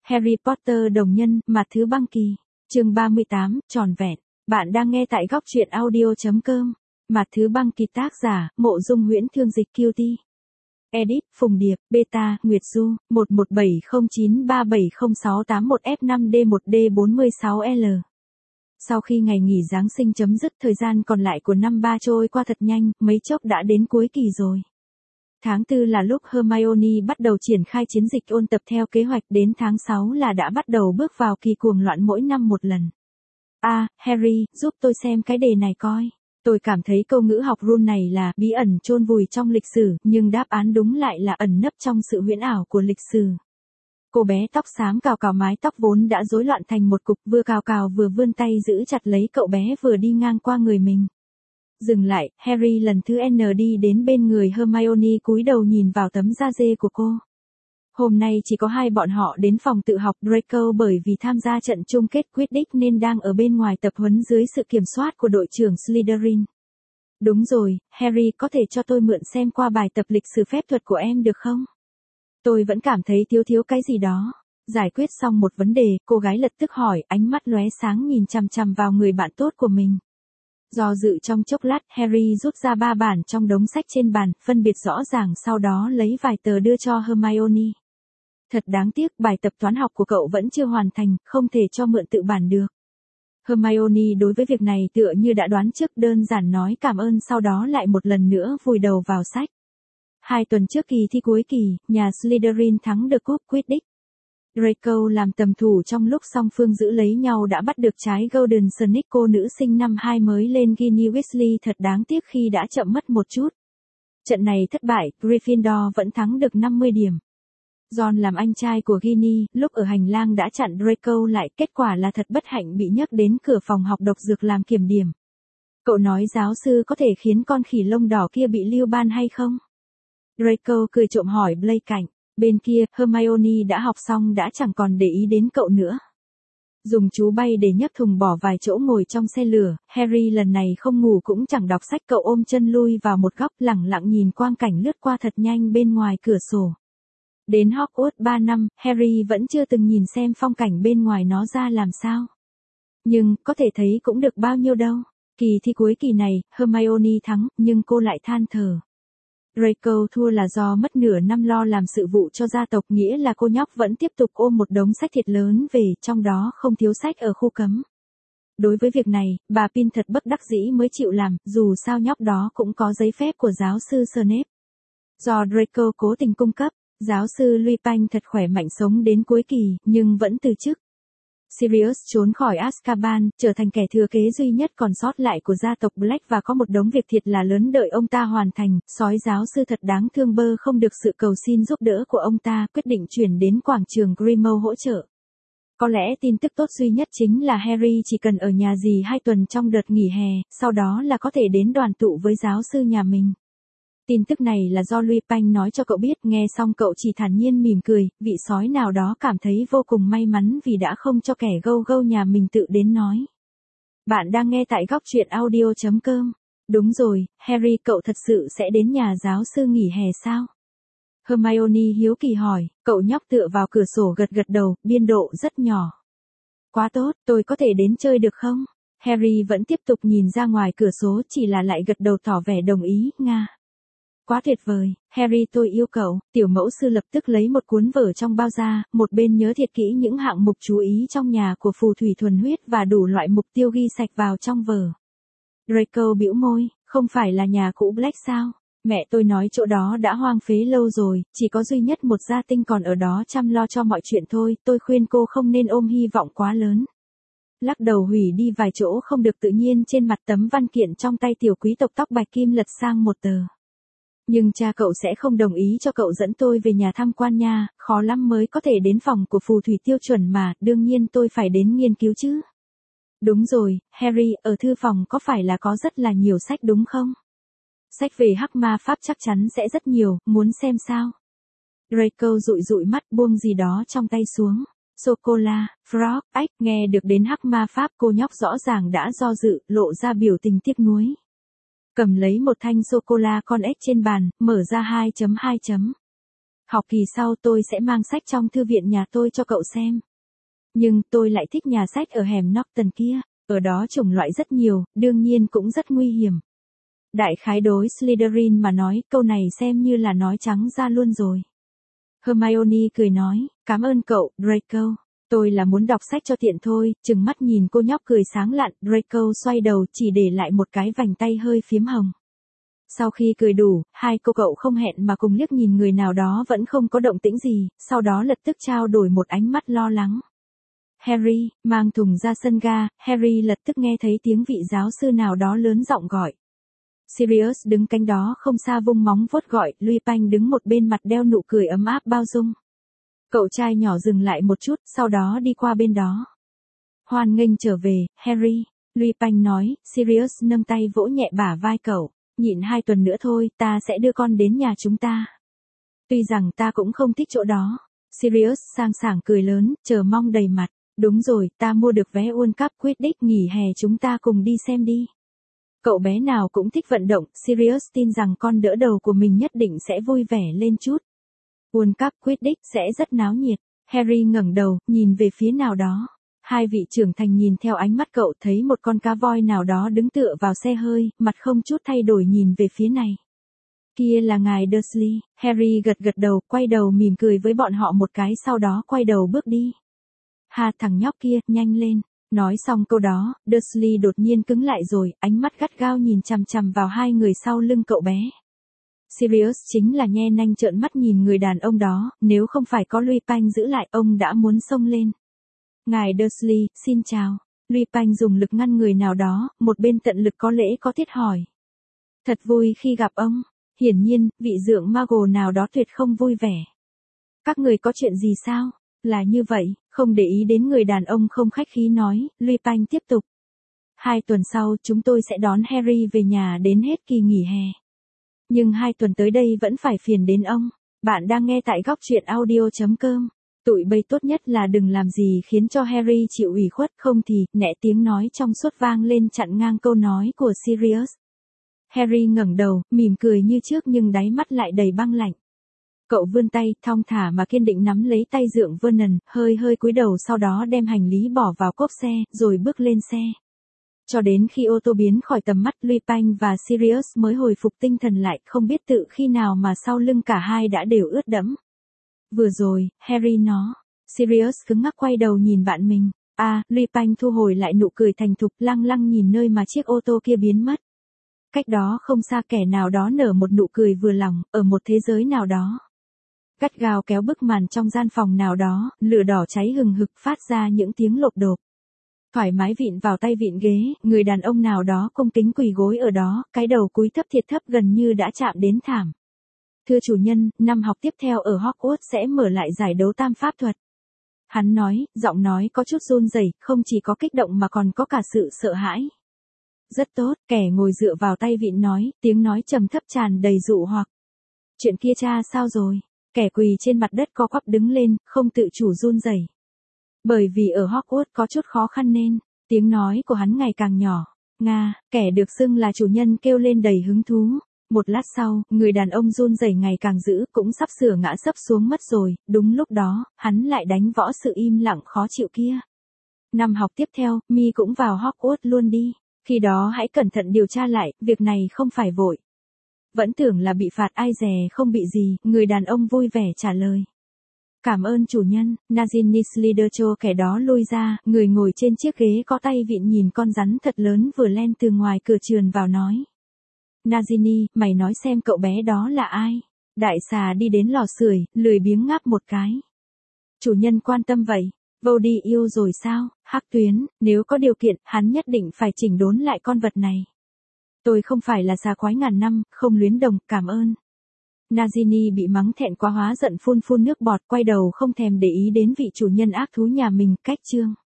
Harry Potter đồng nhân, mặt thứ băng kỳ. Chương 38, tròn vẹn. Bạn đang nghe tại góc truyện audio.com. Mặt thứ băng kỳ tác giả, Mộ Dung Huyễn Thương dịch Cutie. Edit, Phùng Điệp, Beta, Nguyệt Du, 1170937061F5D1D46L. Sau khi ngày nghỉ Giáng sinh chấm dứt, thời gian còn lại của năm ba trôi qua thật nhanh, mấy chốc đã đến cuối kỳ rồi. Tháng 4 là lúc Hermione bắt đầu triển khai chiến dịch ôn tập theo kế hoạch, đến tháng 6 là đã bắt đầu bước vào kỳ cuồng loạn mỗi năm một lần. Harry, giúp tôi xem cái đề này coi. Tôi cảm thấy câu ngữ học rule này là bí ẩn chôn vùi trong lịch sử, nhưng đáp án đúng lại là ẩn nấp trong sự huyễn ảo của lịch sử. Cô bé tóc xám cào cào mái tóc vốn đã rối loạn thành một cục, vừa cào cào vừa vươn tay giữ chặt lấy cậu bé vừa đi ngang qua người mình. Dừng lại, Harry lần thứ N đi đến bên người Hermione, cúi đầu nhìn vào tấm da dê của cô. Hôm nay chỉ có hai bọn họ đến phòng tự học Draco bởi vì tham gia trận chung kết Quidditch nên đang ở bên ngoài tập huấn dưới sự kiểm soát của đội trưởng Slytherin. Đúng rồi, Harry, có thể cho tôi mượn xem qua bài tập lịch sử phép thuật của em được không? Tôi vẫn cảm thấy thiếu cái gì đó. Giải quyết xong một vấn đề, cô gái lập tức hỏi, ánh mắt lóe sáng nhìn chằm chằm vào người bạn tốt của mình. Do dự trong chốc lát, Harry rút ra 3 bản trong đống sách trên bàn, phân biệt rõ ràng, sau đó lấy vài tờ đưa cho Hermione. Thật đáng tiếc, bài tập toán học của cậu vẫn chưa hoàn thành, không thể cho mượn tự bản được. Hermione đối với việc này tựa như đã đoán trước, đơn giản nói cảm ơn, sau đó lại một lần nữa vùi đầu vào sách. 2 tuần trước kỳ thi cuối kỳ, nhà Slytherin thắng được cúp Quidditch. Draco làm tầm thủ trong lúc song phương giữ lấy nhau đã bắt được trái Golden Snake. Cô nữ sinh năm 2 mới lên Ginny Weasley thật đáng tiếc khi đã chậm mất một chút. Trận này thất bại, Gryffindor vẫn thắng được 50 điểm. Ron làm anh trai của Ginny, lúc ở hành lang đã chặn Draco lại, kết quả là thật bất hạnh bị nhấc đến cửa phòng học độc dược làm kiểm điểm. Cậu nói giáo sư có thể khiến con khỉ lông đỏ kia bị lưu ban hay không? Draco cười trộm hỏi Blake cạnh. Bên kia, Hermione đã học xong đã chẳng còn để ý đến cậu nữa. Dùng chú bay để nhấc thùng bỏ vài chỗ ngồi trong xe lửa, Harry lần này không ngủ cũng chẳng đọc sách, cậu ôm chân lui vào một góc lẳng lặng nhìn quang cảnh lướt qua thật nhanh bên ngoài cửa sổ. Đến Hogwarts 3 năm, Harry vẫn chưa từng nhìn xem phong cảnh bên ngoài nó ra làm sao. Nhưng, có thể thấy cũng được bao nhiêu đâu. Kỳ thi cuối kỳ này, Hermione thắng, nhưng cô lại than thở. Draco thua là do mất nửa năm lo làm sự vụ cho gia tộc, nghĩa là cô nhóc vẫn tiếp tục ôm một đống sách thiệt lớn về, trong đó không thiếu sách ở khu cấm. Đối với việc này, bà Pin thật bất đắc dĩ mới chịu làm, dù sao nhóc đó cũng có giấy phép của giáo sư Snape. Do Draco cố tình cung cấp, giáo sư Lupin thật khỏe mạnh sống đến cuối kỳ, nhưng vẫn từ chức. Sirius trốn khỏi Azkaban, trở thành kẻ thừa kế duy nhất còn sót lại của gia tộc Black và có một đống việc thiệt là lớn đợi ông ta hoàn thành. Sói giáo sư thật đáng thương bơ không được sự cầu xin giúp đỡ của ông ta, quyết định chuyển đến quảng trường Grimmauld hỗ trợ. Có lẽ tin tức tốt duy nhất chính là Harry chỉ cần ở nhà dì 2 tuần trong đợt nghỉ hè, sau đó là có thể đến đoàn tụ với giáo sư nhà mình. Tin tức này là do Lupin nói cho cậu biết, nghe xong cậu chỉ thản nhiên mỉm cười, vị sói nào đó cảm thấy vô cùng may mắn vì đã không cho kẻ gâu nhà mình tự đến nói. Bạn đang nghe tại góc truyện audio.com. Đúng rồi, Harry, cậu thật sự sẽ đến nhà giáo sư nghỉ hè sao? Hermione hiếu kỳ hỏi, cậu nhóc tựa vào cửa sổ gật đầu, biên độ rất nhỏ. Quá tốt, tôi có thể đến chơi được không? Harry vẫn tiếp tục nhìn ra ngoài cửa sổ, chỉ là lại gật đầu tỏ vẻ đồng ý, Nga. Quá tuyệt vời, Harry, tôi yêu cậu. Tiểu mẫu sư lập tức lấy một cuốn vở trong bao ra, một bên nhớ thiệt kỹ những hạng mục chú ý trong nhà của phù thủy thuần huyết và đủ loại mục tiêu ghi sạch vào trong vở. Draco bĩu môi, không phải là nhà cũ Black sao? Mẹ tôi nói chỗ đó đã hoang phế lâu rồi, chỉ có duy nhất một gia tinh còn ở đó chăm lo cho mọi chuyện thôi, tôi khuyên cô không nên ôm hy vọng quá lớn. Lắc đầu hủy đi vài chỗ không được tự nhiên trên mặt tấm văn kiện trong tay tiểu quý tộc tóc bạch kim lật sang một tờ. Nhưng cha cậu sẽ không đồng ý cho cậu dẫn tôi về nhà tham quan nha, khó lắm mới có thể đến phòng của phù thủy tiêu chuẩn mà, đương nhiên tôi phải đến nghiên cứu chứ. Đúng rồi, Harry, ở thư phòng có phải là có rất là nhiều sách đúng không? Sách về hắc ma pháp chắc chắn sẽ rất nhiều, muốn xem sao? Draco dụi mắt buông gì đó trong tay xuống. Sô-cô-la, Frog, ách, nghe được đến hắc ma pháp cô nhóc rõ ràng đã do dự, lộ ra biểu tình tiếc nuối. Cầm lấy một thanh sô-cô-la con ếch trên bàn, mở ra 2.2. Học kỳ sau tôi sẽ mang sách trong thư viện nhà tôi cho cậu xem. Nhưng tôi lại thích nhà sách ở hẻm Norton kia, ở đó chủng loại rất nhiều, đương nhiên cũng rất nguy hiểm. Đại khái đối Slytherin mà nói, câu này xem như là nói trắng ra luôn rồi. Hermione cười nói, cảm ơn cậu, Draco. Tôi là muốn đọc sách cho tiện thôi, chừng mắt nhìn cô nhóc cười sáng lạn, Draco xoay đầu chỉ để lại một cái vành tay hơi phím hồng. Sau khi cười đủ, hai cô cậu không hẹn mà cùng liếc nhìn người nào đó vẫn không có động tĩnh gì, sau đó lập tức trao đổi một ánh mắt lo lắng. Harry, mang thùng ra sân ga, Harry lập tức nghe thấy tiếng vị giáo sư nào đó lớn giọng gọi. Sirius đứng cạnh đó không xa vung móng vuốt gọi, Lupin đứng một bên mặt đeo nụ cười ấm áp bao dung. Cậu trai nhỏ dừng lại một chút, sau đó đi qua bên đó. Hoan nghênh trở về, Harry, Lupin nói, Sirius nâng tay vỗ nhẹ bả vai cậu, nhịn 2 tuần nữa thôi, ta sẽ đưa con đến nhà chúng ta. Tuy rằng ta cũng không thích chỗ đó. Sirius sang sảng cười lớn, chờ mong đầy mặt. Đúng rồi, ta mua được vé World Cup Quidditch nghỉ hè chúng ta cùng đi xem đi. Cậu bé nào cũng thích vận động, Sirius tin rằng con đỡ đầu của mình nhất định sẽ vui vẻ lên chút. World Cup Quidditch sẽ rất náo nhiệt. Harry ngẩng đầu, nhìn về phía nào đó. Hai vị trưởng thành nhìn theo ánh mắt cậu thấy một con cá voi nào đó đứng tựa vào xe hơi, mặt không chút thay đổi nhìn về phía này. Kia là ngài Dursley. Harry gật gật đầu, quay đầu mỉm cười với bọn họ một cái sau đó quay đầu bước đi. Ha thằng nhóc kia, nhanh lên. Nói xong câu đó, Dursley đột nhiên cứng lại rồi, ánh mắt gắt gao nhìn chằm chằm vào hai người sau lưng cậu bé. Sirius chính là nhe nanh trợn mắt nhìn người đàn ông đó, nếu không phải có Lupin giữ lại ông đã muốn xông lên. Ngài Dursley, xin chào. Lupin dùng lực ngăn người nào đó, một bên tận lực có lễ có tiết hỏi. Thật vui khi gặp ông. Hiển nhiên, vị dượng Mago nào đó tuyệt không vui vẻ. Các người có chuyện gì sao? Là như vậy, không để ý đến người đàn ông không khách khí nói, Lupin tiếp tục. 2 tuần sau chúng tôi sẽ đón Harry về nhà đến hết kỳ nghỉ hè. Nhưng 2 tuần tới đây vẫn phải phiền đến ông. Bạn đang nghe tại góc truyện audio.com. Tụi bây tốt nhất là đừng làm gì khiến cho Harry chịu ủy khuất, không thì, nẹ tiếng nói trong suốt vang lên chặn ngang câu nói của Sirius. Harry ngẩng đầu, mỉm cười như trước nhưng đáy mắt lại đầy băng lạnh. Cậu vươn tay, thong thả mà kiên định nắm lấy tay dượng Vernon, hơi cúi đầu sau đó đem hành lý bỏ vào cốp xe, rồi bước lên xe. Cho đến khi ô tô biến khỏi tầm mắt, Lupin và Sirius mới hồi phục tinh thần lại, không biết tự khi nào mà sau lưng cả hai đã đều ướt đẫm. Vừa rồi, Harry nó. Sirius cứng ngắc quay đầu nhìn bạn mình. Lupin thu hồi lại nụ cười thành thục, lăng lăng nhìn nơi mà chiếc ô tô kia biến mất. Cách đó không xa kẻ nào đó nở một nụ cười vừa lòng, ở một thế giới nào đó. Gắt gao kéo bức màn trong gian phòng nào đó, lửa đỏ cháy hừng hực phát ra những tiếng lộp độp. Thoải mái vịn vào tay vịn ghế, người đàn ông nào đó cung kính quỳ gối ở đó, cái đầu cúi thấp thiệt thấp gần như đã chạm đến thảm. Thưa chủ nhân, năm học tiếp theo ở Hogwarts sẽ mở lại giải đấu tam pháp thuật. Hắn nói, giọng nói có chút run rẩy, không chỉ có kích động mà còn có cả sự sợ hãi. Rất tốt, kẻ ngồi dựa vào tay vịn nói, tiếng nói trầm thấp tràn đầy dụ hoặc. Chuyện kia cha sao rồi? Kẻ quỳ trên mặt đất co quắp đứng lên, không tự chủ run rẩy. Bởi vì ở Hogwarts có chút khó khăn nên, tiếng nói của hắn ngày càng nhỏ. Kẻ được xưng là chủ nhân kêu lên đầy hứng thú. Một lát sau, người đàn ông run rẩy ngày càng dữ, cũng sắp sửa ngã sấp xuống mất rồi, đúng lúc đó, hắn lại đánh võ sự im lặng khó chịu kia. Năm học tiếp theo, Mi cũng vào Hogwarts luôn đi. Khi đó hãy cẩn thận điều tra lại, việc này không phải vội. Vẫn tưởng là bị phạt ai dè không bị gì, người đàn ông vui vẻ trả lời. Cảm ơn chủ nhân, Nagini Slydercho kẻ đó lui ra, người ngồi trên chiếc ghế có tay vịn nhìn con rắn thật lớn vừa len từ ngoài cửa trườn vào nói. Nagini, mày nói xem cậu bé đó là ai? Đại xà đi đến lò sưởi, lười biếng ngáp một cái. Chủ nhân quan tâm vậy, vô đi yêu rồi sao? Hắc Tuyến, nếu có điều kiện, hắn nhất định phải chỉnh đốn lại con vật này. Tôi không phải là xà quái ngàn năm, không luyến đồng, cảm ơn. Nagini bị mắng thẹn quá hóa giận phun nước bọt, quay đầu không thèm để ý đến vị chủ nhân ác thú nhà mình, cách chương.